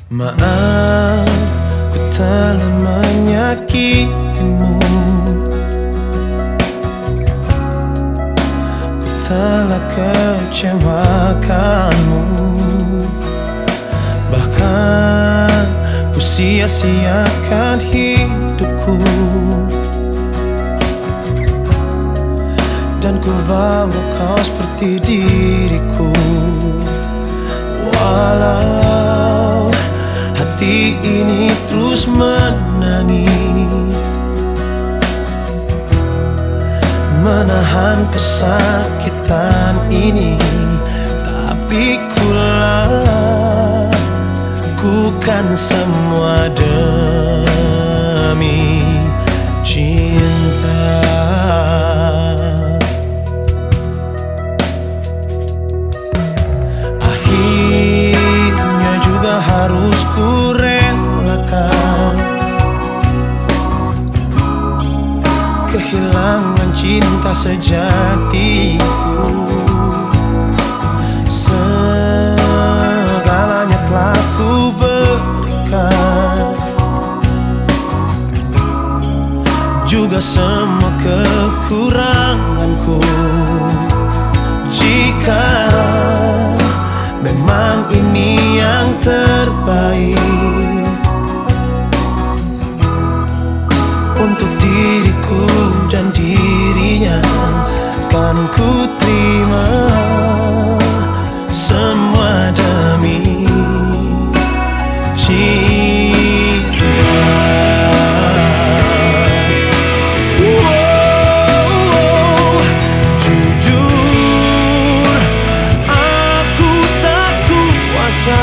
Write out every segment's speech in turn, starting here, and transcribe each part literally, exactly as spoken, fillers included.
Maaf, ku telah menyakitimu. Ku telah kecewakanmu. Bahkan ku sia-siakan hidupku, dan ku bawa kau seperti diriku. Walau hati ini terus menangis, menahan kesakitan ini, tapi ku lakukan semua demi cinta. Akhirnya juga harus ku relakan kehilangan cinta sejatiku. Segalanya telah ku berikan, juga semua kekuranganku. Jika memang ini yang terbaik untuk diriku dan dirinya, kan ku terima semua demi cinta. Wow, jujur aku tak kuasa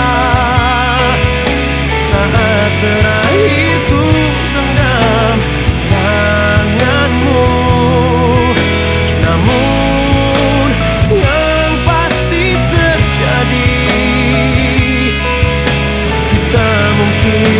saat terakhir ku genggam tanganmu. Namun yang pasti terjadi, kita mungkin